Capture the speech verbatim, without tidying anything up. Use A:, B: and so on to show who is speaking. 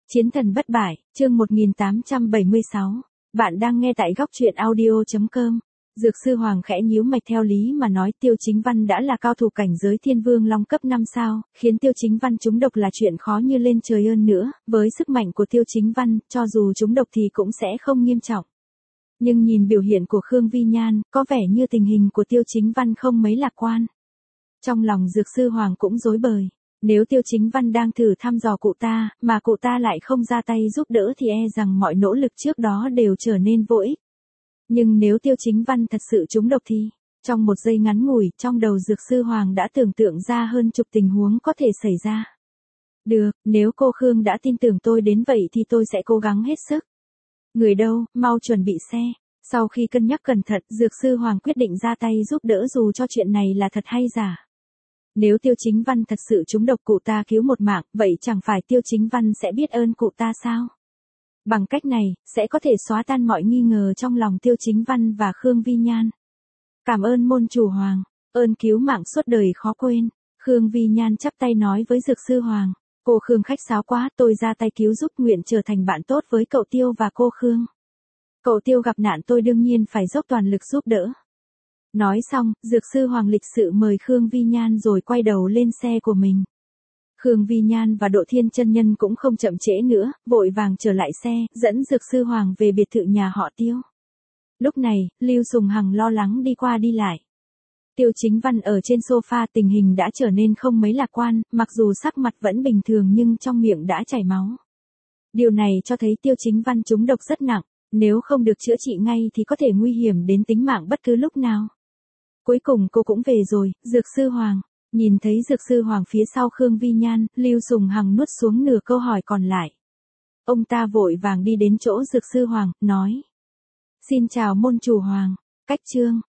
A: Chiến thần bất bại, chương một nghìn tám trăm bảy mươi sáu. Bạn đang nghe tại góc truyện audio.com. Dược sư Hoàng khẽ nhíu mạch theo lý mà nói Tiêu Chính Văn đã là cao thủ cảnh giới thiên vương long cấp năm sao, khiến Tiêu Chính Văn trúng độc là chuyện khó như lên trời ơn nữa, với sức mạnh của Tiêu Chính Văn, cho dù trúng độc thì cũng sẽ không nghiêm trọng. Nhưng nhìn biểu hiện của Khương Vi Nhan, có vẻ như tình hình của Tiêu Chính Văn không mấy lạc quan. Trong lòng Dược sư Hoàng cũng rối bời. Nếu Tiêu Chính Văn đang thử thăm dò cụ ta, mà cụ ta lại không ra tay giúp đỡ thì e rằng mọi nỗ lực trước đó đều trở nên vô ích. Nhưng nếu Tiêu Chính Văn thật sự trúng độc thì, trong một giây ngắn ngủi, trong đầu Dược sư Hoàng đã tưởng tượng ra hơn chục tình huống có thể xảy ra. Được, nếu cô Khương đã tin tưởng tôi đến vậy thì tôi sẽ cố gắng hết sức. Người đâu, mau chuẩn bị xe. Sau khi cân nhắc cẩn thận, Dược sư Hoàng quyết định ra tay giúp đỡ dù cho chuyện này là thật hay giả. Nếu Tiêu Chính Văn thật sự trúng độc cụ ta cứu một mạng, vậy chẳng phải Tiêu Chính Văn sẽ biết ơn cụ ta sao? Bằng cách này, sẽ có thể xóa tan mọi nghi ngờ trong lòng Tiêu Chính Văn và Khương Vi Nhan. Cảm ơn môn chủ Hoàng, ơn cứu mạng suốt đời khó quên. Khương Vi Nhan chắp tay nói với Dược sư Hoàng. Cô Khương khách sáo quá, tôi ra tay cứu giúp nguyện trở thành bạn tốt với cậu Tiêu và cô Khương. Cậu Tiêu gặp nạn tôi đương nhiên phải dốc toàn lực giúp đỡ. Nói xong, Dược sư Hoàng lịch sự mời Khương Vi Nhan rồi quay đầu lên xe của mình. Khương Vi Nhan và Độ Thiên chân nhân cũng không chậm trễ nữa, vội vàng trở lại xe, dẫn Dược sư Hoàng về biệt thự nhà họ Tiêu. Lúc này, Lưu Sùng Hằng lo lắng đi qua đi lại. Tiêu Chính Văn ở trên sofa, tình hình đã trở nên không mấy lạc quan, mặc dù sắc mặt vẫn bình thường nhưng trong miệng đã chảy máu. Điều này cho thấy Tiêu Chính Văn trúng độc rất nặng, nếu không được chữa trị ngay thì có thể nguy hiểm đến tính mạng bất cứ lúc nào. Cuối cùng cô cũng về rồi, Dược sư Hoàng. Nhìn thấy Dược sư Hoàng phía sau Khương Vi Nhan, Lưu Sùng Hằng nuốt xuống nửa câu hỏi còn lại. Ông ta vội vàng đi đến chỗ Dược sư Hoàng, nói. Xin chào môn chủ Hoàng. Cách chương.